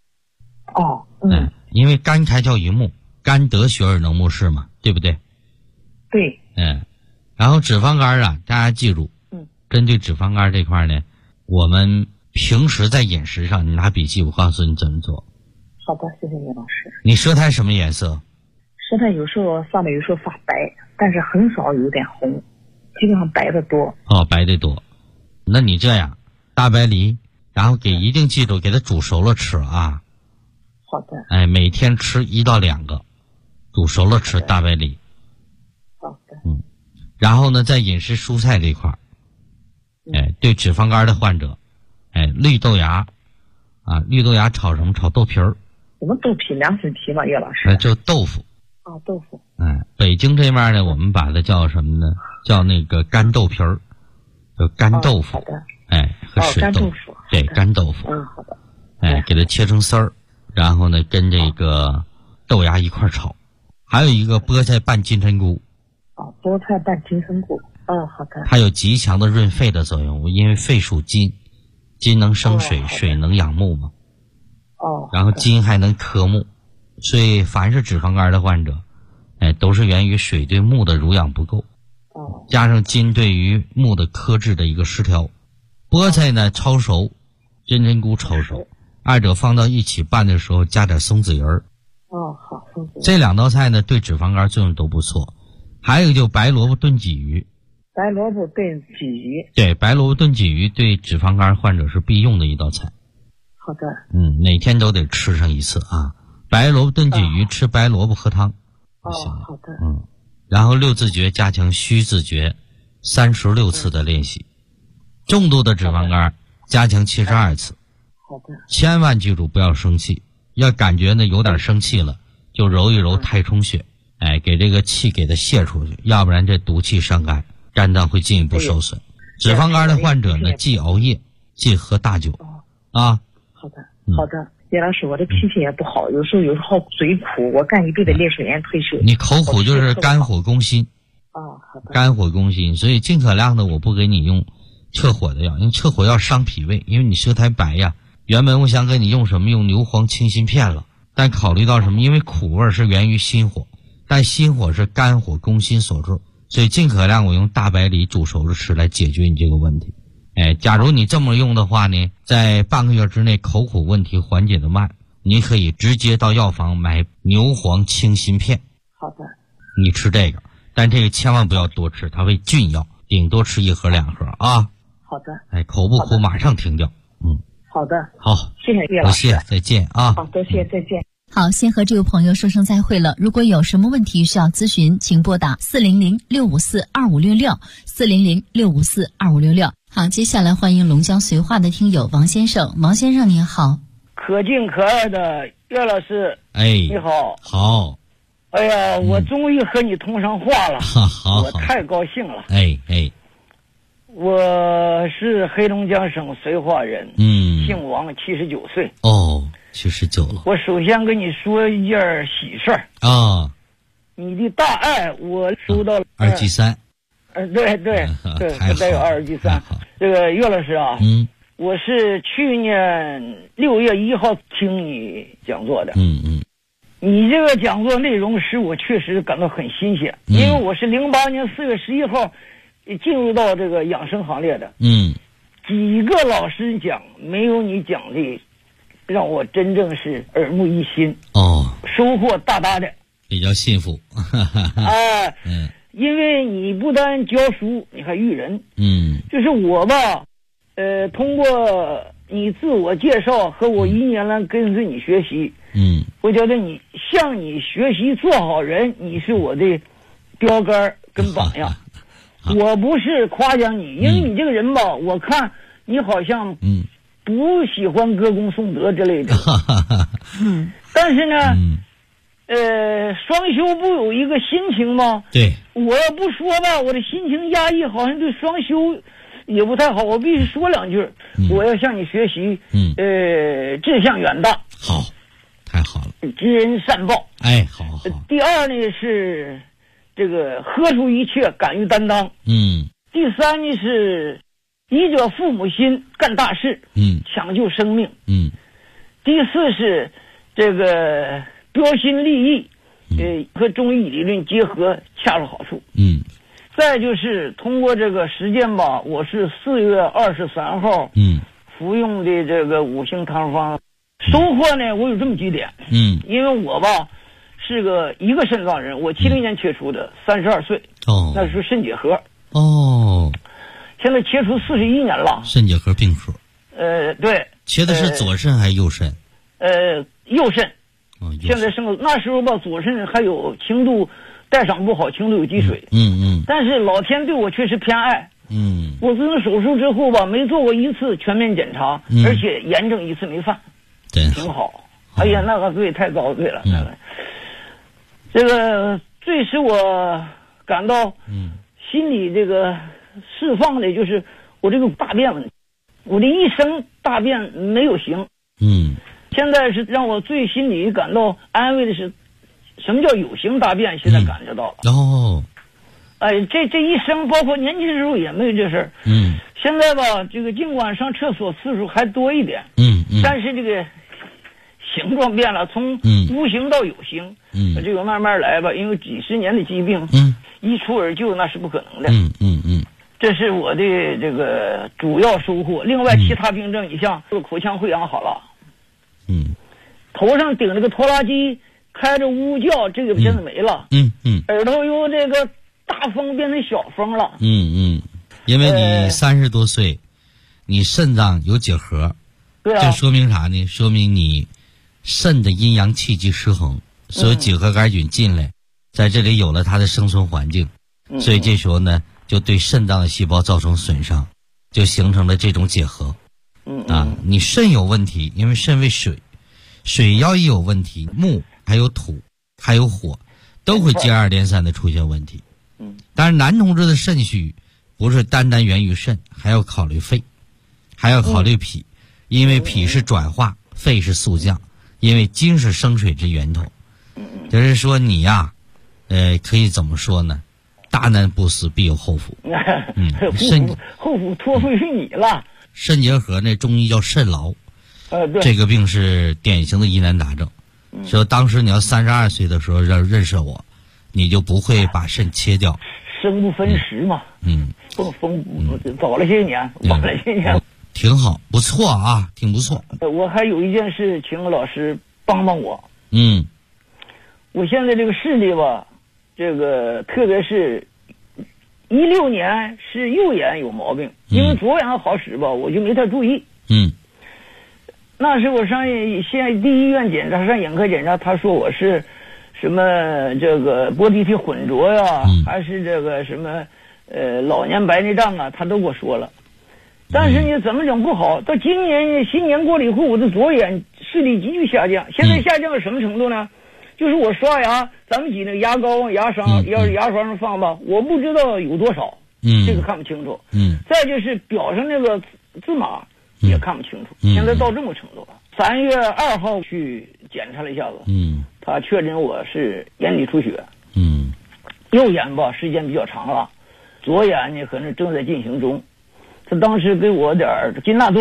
因为肝开窍于目，肝得血而能目视嘛，对不对？ 对。 然后脂肪肝大家记住，针对脂肪肝这块呢，我们平时在饮食上，你拿笔记，我告诉你怎么做。 好的，谢谢叶老师。 你舌苔什么颜色？ 舌苔有时候上面有时候发白，但是很少有点红，基本上白的多。 白的多。那你这样，大白梨，然后一定记住给它煮熟了吃啊。 好的。 每天吃1到2个，煮熟了吃大白梨。 好的。 然后呢，在饮食蔬菜这块对脂肪肝的患者，绿豆芽，绿豆芽炒什么？炒豆皮儿。 什么豆皮？凉水皮吗？叶老师。 就豆腐。 豆腐。 北京这面呢，我们把它叫什么呢？叫那个干豆皮儿，叫干豆腐。 好的。 和水豆腐。对，干豆腐。 好的。 给它切成丝儿，然后呢，跟这个豆芽一块炒。还有一个菠菜拌金针菇。 菠菜拌金针菇。好的。 它有极强的润肺的作用，因为肺属金，金能生水，水能养木嘛。然后金还能克木，所以凡是脂肪肝的患者，都是源于水对木的濡养不够，加上金对于木的克制的一个失调。菠菜呢焯熟，金针菇焯熟，二者放到一起拌的时候加点松子仁儿。 好，松子仁。 这2道菜呢对脂肪肝作用都不错。还有就白萝卜炖鲫鱼。 白萝卜炖鲫鱼。 对，白萝卜炖鲫鱼对脂肪肝患者是必用的一道菜。 好的。 每天都得吃上1次啊。白萝卜炖鲫鱼，吃白萝卜喝汤。 好的。 然后6字诀加强虚字诀36次的练习。重度的脂肪肝加强72次。 好的。 千万记住不要生气，要感觉呢有点生气了，就揉一揉太冲穴，给这个气给它泄出去，要不然这毒气伤肝，肝脏会进一步受损。脂肪肝的患者呢，忌熬夜，忌喝大酒。 好的。好的。叶老师，我的脾气也不好，有时候嘴苦，我干一辈子烈士炎退休。 你口苦就是肝火攻心。 好的。 肝火攻心，所以尽可量的我不给你用撤火的药，因为撤火药伤脾胃，因为你舌苔白呀。原本我想给你用什么，用牛黄清心片了，但考虑到什么，因为苦味是源于心火，但心火是肝火攻心所致，所以尽可量我用大白梨煮熟着吃来解决你这个问题。假如你这么用的话呢，在半个月之内口苦问题缓解的慢，你可以直接到药房买牛黄清心片。 好的。 你吃这个，但这个千万不要多吃，它为菌药，顶多吃1盒2盒啊。 好的。 口不苦马上停掉。 好的。 好， 谢谢叶老师。 多谢，再见啊。 好，多谢，再见。 好，先和这位朋友说声再会了。如果有什么问题需要咨询，请拨打400-654-2566，400-654-2566。 好，接下来欢迎龙江绥化的听友王先生。王先生您好。 可敬可爱的岳老师，你好。 好。 哎呀，我终于和你通上话了， 好， 我太高兴了。我是黑龙江省绥化人，姓王，79岁。 哦，79了。 我首先跟你说一件喜事儿啊， 你的大爱我收到了 2级3。 对，带有2级3。这个岳老师啊，我是去年6月1号听你讲座的。你这个讲座内容使我确实感到很新鲜，因为我是08年4月11号进入到这个养生行列的。几个老师讲，没有你讲的让我真正是耳目一新。收获大大的， 比较幸福。 因为你不但教书，你还育人。就是我吧，通过你自我介绍和我1年来跟随你学习，我觉得你向你学习做好人，你是我的标杆跟榜样。我不是夸奖你，因为你这个人吧，我看你好像不喜欢歌功颂德之类的。但是呢，双修不有一个心情吗？ 对， 我要不说吧，我的心情压抑，好像对双修也不太好。我必须说2句，我要向你学习。志向远大。 好，太好了。 知人善报。 好。 第二呢是这个喝出一切，敢于担当。第三呢是以者父母心，干大事。抢救生命。第四是这个标新立异，和中医理论结合，恰到好处。再就是通过这个实践吧，我是4月23号服用的这个5星汤方，收获呢我有这么几点。因为我吧是一个肾脏人，我70年切除的，32岁。那是肾结核。现在切除41年了。 肾结核病核。 对。 切的是左肾还是右肾？ 右肾。现在那时候吧，左肾还有轻度代偿不好，轻度有积水。但是老天对我确实偏爱。我自从手术之后吧，没做过一次全面检查，而且炎症一次没犯。挺好。哎呀，那个罪太高罪了。这个最使我感到心里这个释放的就是我这个大便问题。我的一生大便没有形。现在是让我最心里感到安慰的是，什么叫有形大便？现在感觉到了。这一生包括年轻时候也没有这事儿。现在吧，这个尽管上厕所次数还多一点。但是这个形状变了，从无形到有形。这个慢慢来吧，因为几十年的疾病，一蹴而就那是不可能的。这是我的这个主要收获。另外其他病症，你像口腔溃疡好了。头上顶着个拖拉机，开着呜叫，这个现在没了。耳朵由这个大风变成小风了。 因为你30多岁，你肾脏有结核。这说明啥呢？说明你肾的阴阳气机失衡，所以结核杆菌进来，在这里有了它的生存环境，所以这时候呢，就对肾脏的细胞造成损伤，就形成了这种结核。你肾有问题，因为肾为水，水要一有问题，木还有土还有火都会接二连三的出现问题。但是男同志的肾虚不是单单源于肾，还要考虑肺，还要考虑脾，因为脾是转化，肺是速降，因为精是生水之源头。就是说你呀，可以怎么说呢？大难不死必有后福。 后福托付于你了。 肾结核呢，中医叫肾痨。这个病是典型的疑难杂症。说当时你要32岁的时候认识我，你就不会把肾切掉。 生不分时嘛。早了些年，晚了些年。 挺好，不错啊，挺不错。 我还有一件事，请老师帮帮我。我现在这个视力吧，这个特别是16年是右眼有毛病，因为左眼好使吧，我就没太注意。那时我上县第一医院检查，上眼科检查，他说我是什么这个玻璃体混浊呀，还是这个什么老年白内障啊，他都给我说了。 但是呢，怎么整不好？到今年呢，新年过了以后，我的左眼视力急剧下降。现在下降到什么程度呢？就是我刷牙，咱们挤那个牙膏往牙刷上放吧，我不知道有多少，这个看不清楚。再就是表上那个字码也看不清楚。现在到这么程度了。3月2号去检查了一下子，他确诊我是眼底出血。右眼吧，时间比较长了，左眼呢可能正在进行中。他当时给我点金纳多，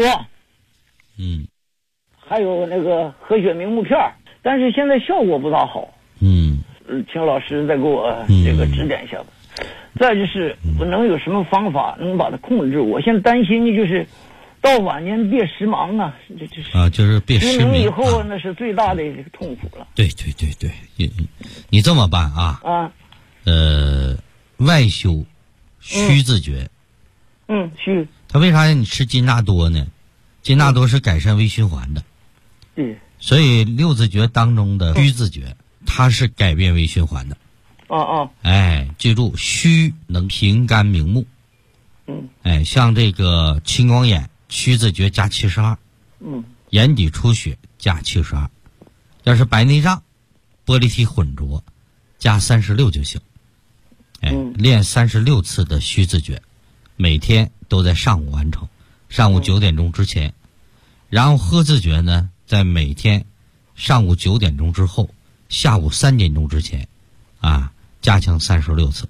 还有那个和血明目片，但是现在效果不大好。请老师再给我这个指点一下吧。再就是我能有什么方法能把它控制？我现在担心的就是到晚年别时盲啊， 就是别失明以后那是最大的痛苦了。 对，你这么办啊？外修虚字诀。 虚。 他为啥让你吃金纳多呢？金纳多是改善微循环的。 对。 所以6字诀当中的虚字诀，它是改变微循环的。记住，虚能平肝明目。像这个青光眼，虚字诀加72。眼底出血加72。要是白内障、玻璃体混浊，加36就行。练36次的虚字诀，每天都在上午完成，上午9点钟之前。然后喝字诀呢，在每天上午9点钟之后，下午3点钟之前，加强36次。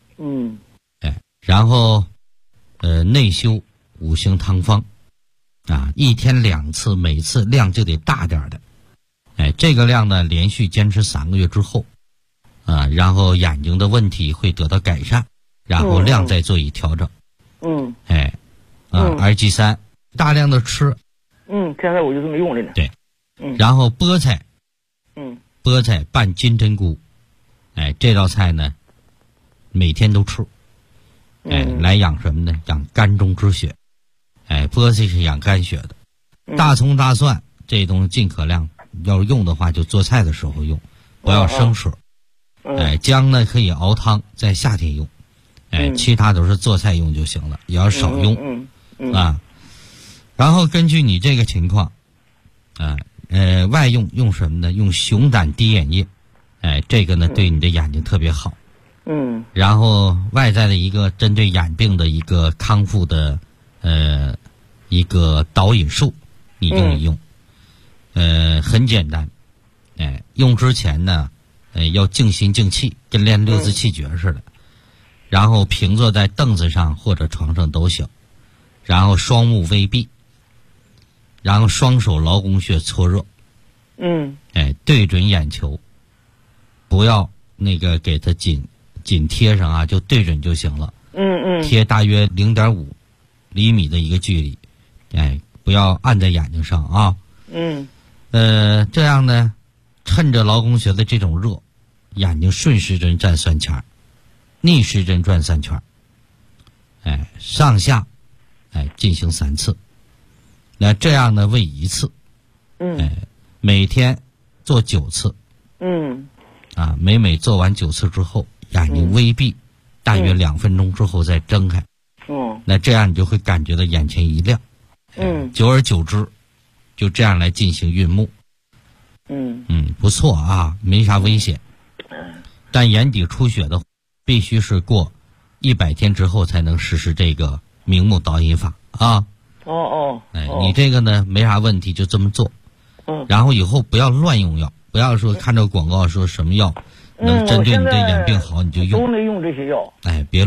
然后内修5行汤方，1天2次，每次量就得大点的。这个量呢，连续坚持3个月之后，然后眼睛的问题会得到改善，然后量再做一调整。RG3 大量的吃。 现在我就这么用了呢。 对。然后菠菜。菠菜拌金针菇。这道菜呢，每天都吃。来养什么呢？养肝中之血。菠菜是养肝血的。大葱大蒜这东西尽可量，要是用的话就做菜的时候用，不要生吃。姜呢可以熬汤，在夏天用。其他都是做菜用就行了，也要少用。然后根据你这个情况，外用什么呢？用熊胆滴眼液。这个呢对你的眼睛特别好。然后外在的一个针对眼病的一个康复的一个导引术，你用一用。很简单。用之前呢，要静心静气，跟练6字气诀似的。然后平坐在凳子上或者床上都行。然后双目微闭。然后双手劳宫穴搓热。对准眼球，不要那个给它紧贴上就对准就行了。贴大约0.5厘米的一个距离。不要按在眼睛上啊。这样呢，趁着劳宫穴的这种热，眼睛顺时针转3圈，逆时针转3圈。上下进行3次。那这样呢为1次。每天做9次。每做完9次之后，眼睛微闭，大约2分钟之后再睁开。那这样你就会感觉到眼前一亮。久而久之，就这样来进行运目。不错啊，没啥危险。但眼底出血的必须是过100天之后才能实施这个明目导引法啊。你这个呢没啥问题，就这么做。然后以后不要乱用药，不要说看着广告说什么药能针对你的眼病好你就用。 都没用这些药。 别